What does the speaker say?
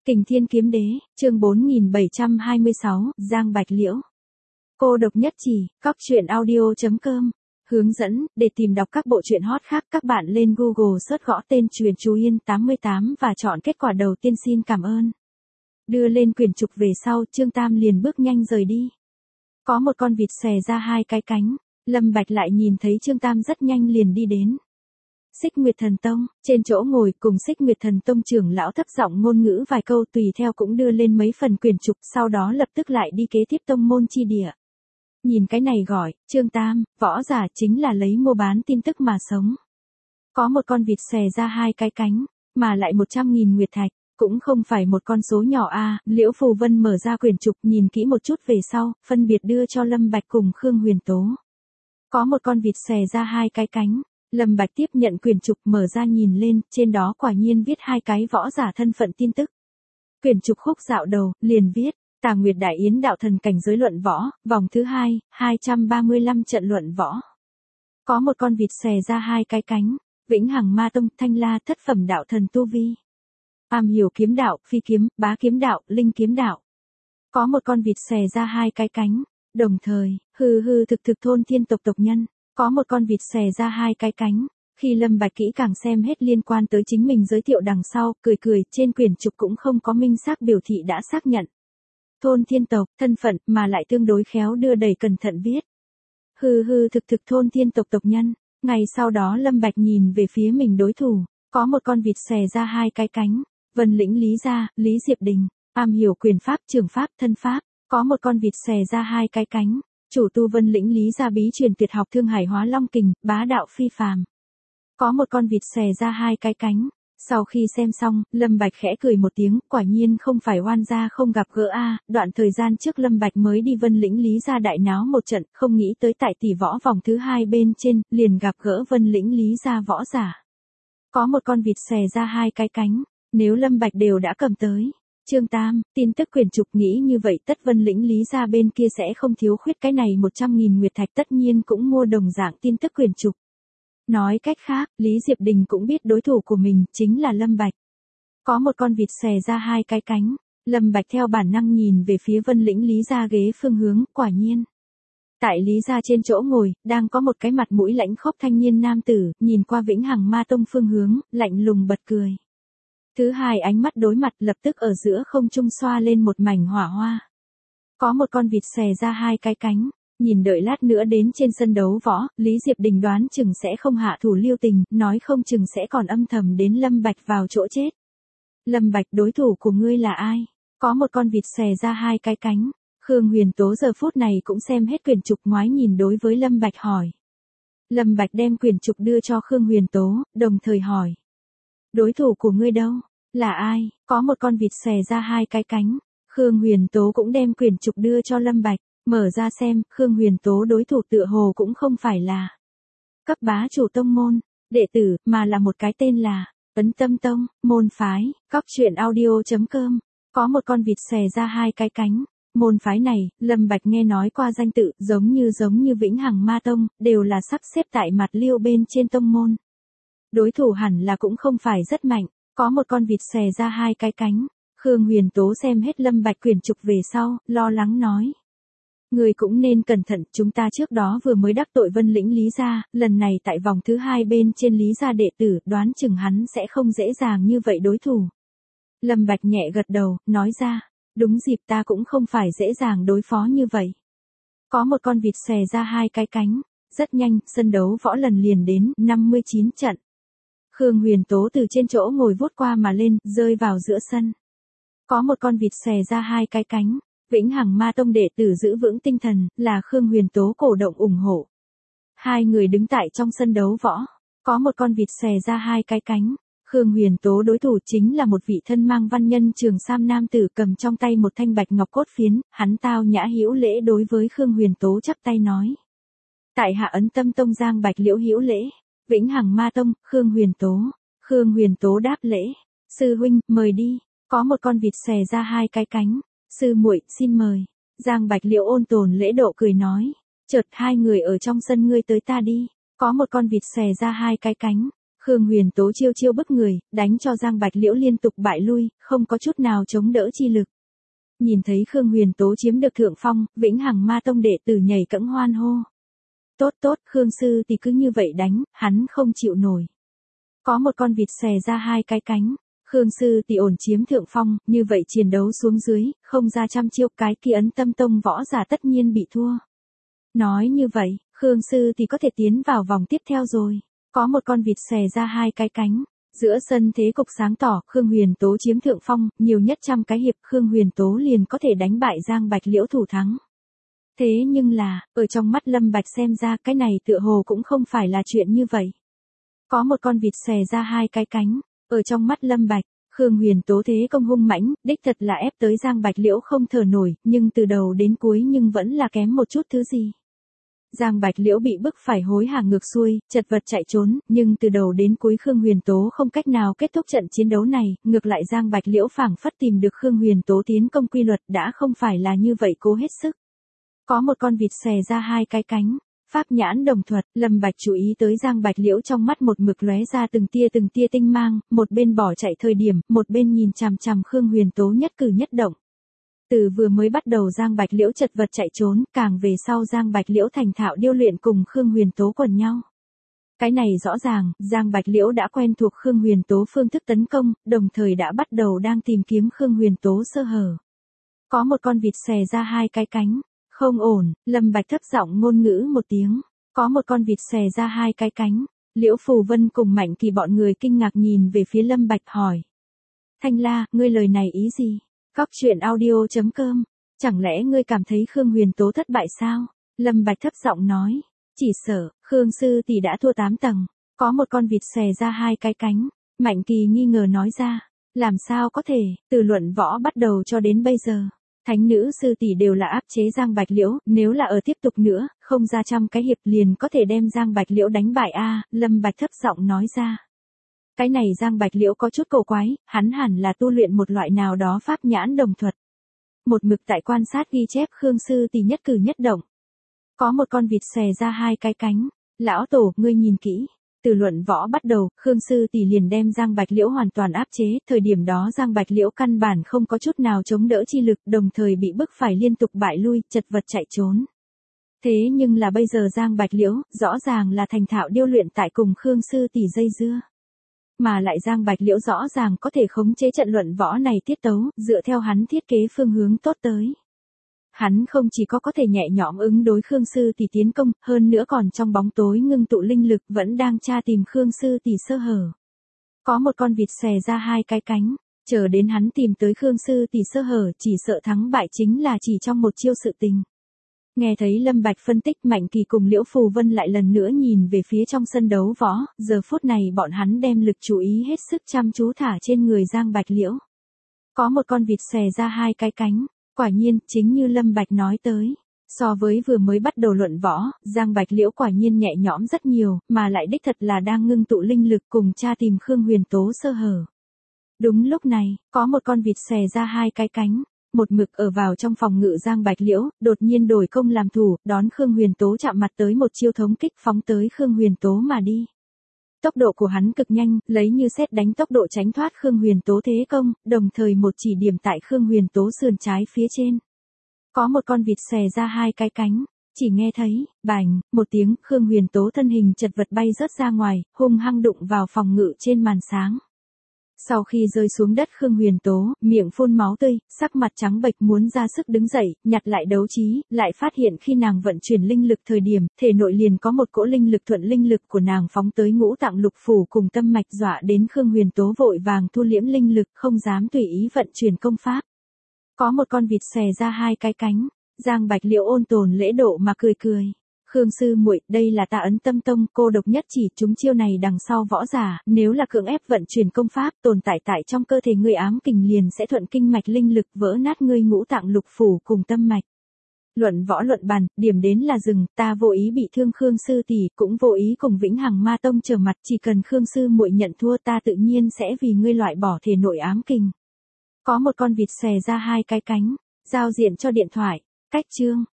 Kình Thiên Kiếm Đế, chương 4726, Giang Bạch Liễu. Cô độc nhất chỉ, cóc truyện audio.com. Hướng dẫn, để tìm đọc các bộ truyện hot khác các bạn lên Google search gõ tên Truyện Chú Yên 88 và chọn kết quả đầu tiên xin cảm ơn. Đưa lên quyển trục về sau, Trương Tam liền bước nhanh rời đi. Có một con vịt xòe ra hai cái cánh, Lâm Bạch lại nhìn thấy Trương Tam rất nhanh liền đi đến. Xích Nguyệt Thần Tông, trên chỗ ngồi cùng Xích Nguyệt Thần Tông trưởng lão thấp giọng ngôn ngữ vài câu tùy theo cũng đưa lên mấy phần quyển trục sau đó lập tức lại đi kế tiếp tông môn chi địa. Nhìn cái này gọi, Trương Tam, võ giả chính là lấy mua bán tin tức mà sống. Có một con vịt xòe ra hai cái cánh, mà lại 100.000 nguyệt thạch, cũng không phải một con số nhỏ a. Liễu Phù Vân mở ra quyển trục nhìn kỹ một chút về sau, phân biệt đưa cho Lâm Bạch cùng Khương Huyền Tố. Có một con vịt xòe ra hai cái cánh. Lâm Bạch tiếp nhận quyển trục mở ra nhìn lên, trên đó quả nhiên viết hai cái võ giả thân phận tin tức. Quyển trục khúc dạo đầu, liền viết, Tà Nguyệt Đại Yến đạo thần cảnh giới luận võ, vòng thứ 2, 235 trận luận võ. Có một con vịt xòe ra hai cái cánh, Vĩnh Hằng Ma Tông, Thanh La thất phẩm đạo thần tu vi. Am hiểu kiếm đạo, phi kiếm, bá kiếm đạo, linh kiếm đạo. Có một con vịt xòe ra hai cái cánh, đồng thời, hư thực thôn thiên tộc tộc nhân. Có một con vịt xòe ra hai cái cánh, khi Lâm Bạch kỹ càng xem hết liên quan tới chính mình giới thiệu đằng sau, cười trên quyển trục cũng không có minh xác biểu thị đã xác nhận. Thôn thiên tộc, thân phận, mà lại tương đối khéo đưa đầy cẩn thận viết. Hư thực thôn thiên tộc tộc nhân, ngày sau đó Lâm Bạch nhìn về phía mình đối thủ, có một con vịt xòe ra hai cái cánh, Vân Lĩnh Lý Gia, Lý Diệp Đình, am hiểu quyền pháp, trường pháp, thân pháp, có một con vịt xòe ra hai cái cánh. Chủ tu Vân Lĩnh Lý Gia bí truyền tuyệt học Thương Hải Hóa Long Kình, bá đạo phi phàm. Có một con vịt xòe ra hai cái cánh. Sau khi xem xong, Lâm Bạch khẽ cười một tiếng, quả nhiên không phải oan gia không gặp gỡ a. Đoạn thời gian trước Lâm Bạch mới đi Vân Lĩnh Lý Gia đại náo một trận, không nghĩ tới tại tỷ võ vòng thứ 2 bên trên, liền gặp gỡ Vân Lĩnh Lý Gia võ giả. Có một con vịt xòe ra hai cái cánh, nếu Lâm Bạch đều đã cầm tới. Trương Tam, tin tức quyển trục nghĩ như vậy tất Vân Lĩnh Lý Gia bên kia sẽ không thiếu khuyết cái này 100.000 nguyệt thạch tất nhiên cũng mua đồng dạng tin tức quyển trục. Nói cách khác, Lý Diệp Đình cũng biết đối thủ của mình chính là Lâm Bạch. Có một con vịt xòe ra hai cái cánh, Lâm Bạch theo bản năng nhìn về phía Vân Lĩnh Lý Gia ghế phương hướng, quả nhiên. Tại Lý Gia trên chỗ ngồi, đang có một cái mặt mũi lãnh khốc thanh niên nam tử, nhìn qua Vĩnh Hằng Ma Tông phương hướng, lạnh lùng bật cười. Thứ hai ánh mắt đối mặt lập tức ở giữa không trung xoa lên một mảnh hỏa hoa. Có một con vịt xòe ra hai cái cánh, nhìn đợi lát nữa đến trên sân đấu võ, Lý Diệp Đình đoán chừng sẽ không hạ thủ lưu tình, nói không chừng sẽ còn âm thầm đến Lâm Bạch vào chỗ chết. Lâm Bạch đối thủ của ngươi là ai? Có một con vịt xòe ra hai cái cánh, Khương Huyền Tố giờ phút này cũng xem hết quyển trục ngoái nhìn đối với Lâm Bạch hỏi. Lâm Bạch đem quyển trục đưa cho Khương Huyền Tố, đồng thời hỏi. Đối thủ của ngươi đâu? Là ai? Có một con vịt xòe ra hai cái cánh. Khương Huyền Tố cũng đem quyển trục đưa cho Lâm Bạch, mở ra xem, Khương Huyền Tố đối thủ tựa hồ cũng không phải là cấp bá chủ tông môn, đệ tử, mà là một cái tên là Ấn Tâm Tông, môn phái, cóc truyện audio.com. Có một con vịt xòe ra hai cái cánh. Môn phái này, Lâm Bạch nghe nói qua danh tự, giống như Vĩnh Hằng Ma Tông, đều là sắp xếp tại mặt liêu bên trên tông môn. Đối thủ hẳn là cũng không phải rất mạnh. Có một con vịt xòe ra hai cái cánh, Khương Huyền Tố xem hết Lâm Bạch quyển trục về sau, lo lắng nói. Người cũng nên cẩn thận, chúng ta trước đó vừa mới đắc tội Vân Lĩnh Lý Gia, lần này tại vòng thứ 2 bên trên Lý Gia đệ tử, đoán chừng hắn sẽ không dễ dàng như vậy đối thủ. Lâm Bạch nhẹ gật đầu, nói ra, đúng dịp ta cũng không phải dễ dàng đối phó như vậy. Có một con vịt xòe ra hai cái cánh, rất nhanh, sân đấu võ lần liền đến, 59 trận. Khương Huyền Tố từ trên chỗ ngồi vút qua mà lên, rơi vào giữa sân. Có một con vịt xòe ra hai cái cánh, Vĩnh Hằng Ma Tông đệ tử giữ vững tinh thần, là Khương Huyền Tố cổ động ủng hộ. Hai người đứng tại trong sân đấu võ, có một con vịt xòe ra hai cái cánh, Khương Huyền Tố đối thủ chính là một vị thân mang văn nhân trường sam nam tử cầm trong tay một thanh bạch ngọc cốt phiến, hắn tao nhã hữu lễ đối với Khương Huyền Tố chắp tay nói. Tại hạ Ấn Tâm Tông Giang Bạch Liễu hữu lễ. Vĩnh Hằng Ma Tông, Khương Huyền Tố. Khương Huyền Tố đáp lễ. Sư huynh, mời đi. Có một con vịt xòe ra hai cái cánh. Sư muội, xin mời. Giang Bạch Liễu ôn tồn lễ độ cười nói. Chợt hai người ở trong sân ngươi tới ta đi. Có một con vịt xòe ra hai cái cánh. Khương Huyền Tố chiêu chiêu bức người, đánh cho Giang Bạch Liễu liên tục bại lui, không có chút nào chống đỡ chi lực. Nhìn thấy Khương Huyền Tố chiếm được thượng phong, Vĩnh Hằng Ma Tông đệ tử nhảy cẫng hoan hô. Tốt tốt, Khương sư thì cứ như vậy đánh, hắn không chịu nổi. Có một con vịt xè ra hai cái cánh. Khương sư tỷ ổn chiếm thượng phong, như vậy chiến đấu xuống dưới, không ra trăm chiêu, cái kia Ấn Tâm Tông võ giả tất nhiên bị thua. Nói như vậy, Khương sư tỷ có thể tiến vào vòng tiếp theo rồi. Có một con vịt xè ra hai cái cánh. Giữa sân thế cục sáng tỏ, Khương Huyền Tố chiếm thượng phong, nhiều nhất trăm cái hiệp Khương Huyền Tố liền có thể đánh bại Giang Bạch Liễu thủ thắng. Thế nhưng là, ở trong mắt Lâm Bạch xem ra cái này tựa hồ cũng không phải là chuyện như vậy. Có một con vịt xè ra hai cái cánh, ở trong mắt Lâm Bạch, Khương Huyền Tố thế công hung mãnh, đích thật là ép tới Giang Bạch Liễu không thở nổi, nhưng từ đầu đến cuối nhưng vẫn là kém một chút thứ gì. Giang Bạch Liễu bị bức phải hối hả ngược xuôi, chật vật chạy trốn, nhưng từ đầu đến cuối Khương Huyền Tố không cách nào kết thúc trận chiến đấu này, ngược lại Giang Bạch Liễu phảng phất tìm được Khương Huyền Tố tiến công quy luật đã không phải là như vậy cố hết sức. Có một con vịt xè ra hai cái cánh, pháp nhãn đồng thuật, Lâm Bạch chú ý tới Giang Bạch Liễu trong mắt một mực lóe ra từng tia tinh mang, một bên bỏ chạy thời điểm, một bên nhìn chằm chằm Khương Huyền Tố nhất cử nhất động. Từ vừa mới bắt đầu Giang Bạch Liễu chật vật chạy trốn, càng về sau Giang Bạch Liễu thành thạo điêu luyện cùng Khương Huyền Tố quần nhau. Cái này rõ ràng, Giang Bạch Liễu đã quen thuộc Khương Huyền Tố phương thức tấn công, đồng thời đã bắt đầu đang tìm kiếm Khương Huyền Tố sơ hở. Có một con vịt xè ra hai cái cánh, không ổn, Lâm Bạch thấp giọng ngôn ngữ một tiếng. Có một con vịt xè ra hai cái cánh, Liễu Phù Vân cùng Mạnh Kỳ bọn người kinh ngạc nhìn về phía Lâm Bạch hỏi. Thanh La, ngươi lời này ý gì? Cóc truyện audio.com, chẳng lẽ ngươi cảm thấy Khương Huyền Tố thất bại sao? Lâm Bạch thấp giọng nói, chỉ sợ, Khương sư tỷ đã thua 8 tầng, có một con vịt xè ra hai cái cánh, Mạnh Kỳ nghi ngờ nói ra, làm sao có thể, từ luận võ bắt đầu cho đến bây giờ, thánh nữ sư tỷ đều là áp chế Giang Bạch Liễu, nếu là ở tiếp tục nữa, không ra trăm cái hiệp liền có thể đem Giang Bạch Liễu đánh bại a, Lâm Bạch thấp giọng nói ra. Cái này Giang Bạch Liễu có chút cổ quái, hắn hẳn là tu luyện một loại nào đó pháp nhãn đồng thuật. Một mực tại quan sát ghi chép Khương sư tỷ nhất cử nhất động. Có một con vịt xè ra hai cái cánh, lão tổ, ngươi nhìn kỹ. Từ luận võ bắt đầu, Khương sư tỷ liền đem Giang Bạch Liễu hoàn toàn áp chế, thời điểm đó Giang Bạch Liễu căn bản không có chút nào chống đỡ chi lực, đồng thời bị bức phải liên tục bại lui, chật vật chạy trốn. Thế nhưng là bây giờ Giang Bạch Liễu, rõ ràng là thành thạo điêu luyện tại cùng Khương sư tỷ dây dưa. Mà lại Giang Bạch Liễu rõ ràng có thể khống chế trận luận võ này tiết tấu, dựa theo hắn thiết kế phương hướng tốt tới. Hắn không chỉ có thể nhẹ nhõm ứng đối Khương sư tỷ tiến công, hơn nữa còn trong bóng tối ngưng tụ linh lực vẫn đang tra tìm Khương sư tỷ sơ hở. Có một con vịt xè ra hai cái cánh, chờ đến hắn tìm tới Khương sư tỷ sơ hở, chỉ sợ thắng bại chính là chỉ trong một chiêu sự tình. Nghe thấy Lâm Bạch phân tích, Mạnh Kỳ cùng Liễu Phù Vân lại lần nữa nhìn về phía trong sân đấu võ, giờ phút này bọn hắn đem lực chú ý hết sức chăm chú thả trên người Giang Bạch Liễu. Có một con vịt xè ra hai cái cánh, quả nhiên, chính như Lâm Bạch nói tới. So với vừa mới bắt đầu luận võ, Giang Bạch Liễu quả nhiên nhẹ nhõm rất nhiều, mà lại đích thật là đang ngưng tụ linh lực cùng tra tìm Khương Huyền Tố sơ hở. Đúng lúc này, có một con vịt xè ra hai cái cánh. Một mực ở vào trong phòng ngự Giang Bạch Liễu, đột nhiên đổi công làm thủ, đón Khương Huyền Tố chạm mặt tới một chiêu thống kích phóng tới Khương Huyền Tố mà đi. Tốc độ của hắn cực nhanh, lấy như sét đánh tốc độ tránh thoát Khương Huyền Tố thế công, đồng thời một chỉ điểm tại Khương Huyền Tố sườn trái phía trên. Có một con vịt xè ra hai cái cánh, chỉ nghe thấy, bành, một tiếng, Khương Huyền Tố thân hình chật vật bay rớt ra ngoài, hung hăng đụng vào phòng ngự trên màn sáng. Sau khi rơi xuống đất Khương Huyền Tố, miệng phun máu tươi, sắc mặt trắng bệch muốn ra sức đứng dậy, nhặt lại đấu trí, lại phát hiện khi nàng vận chuyển linh lực thời điểm, thể nội liền có một cỗ linh lực thuận linh lực của nàng phóng tới ngũ tạng lục phủ cùng tâm mạch dọa đến Khương Huyền Tố vội vàng thu liễm linh lực không dám tùy ý vận chuyển công pháp. Có một con vịt xè ra hai cái cánh, Giang Bạch Liễu ôn tồn lễ độ mà cười cười. Khương sư muội, đây là ta Ấn Tâm Tông, cô độc nhất chỉ, chúng chiêu này đằng sau võ giả, nếu là cưỡng ép vận chuyển công pháp, tồn tại tại trong cơ thể ngươi ám kình liền sẽ thuận kinh mạch linh lực vỡ nát ngươi ngũ tạng lục phủ cùng tâm mạch. Luận võ luận bàn, điểm đến là dừng, ta vô ý bị thương Khương sư tỷ, cũng vô ý cùng Vĩnh Hằng Ma Tông trở mặt, chỉ cần Khương sư muội nhận thua ta tự nhiên sẽ vì ngươi loại bỏ thể nội ám kình. Có một con vịt xè ra hai cái cánh, giao diện cho điện thoại, cách chương.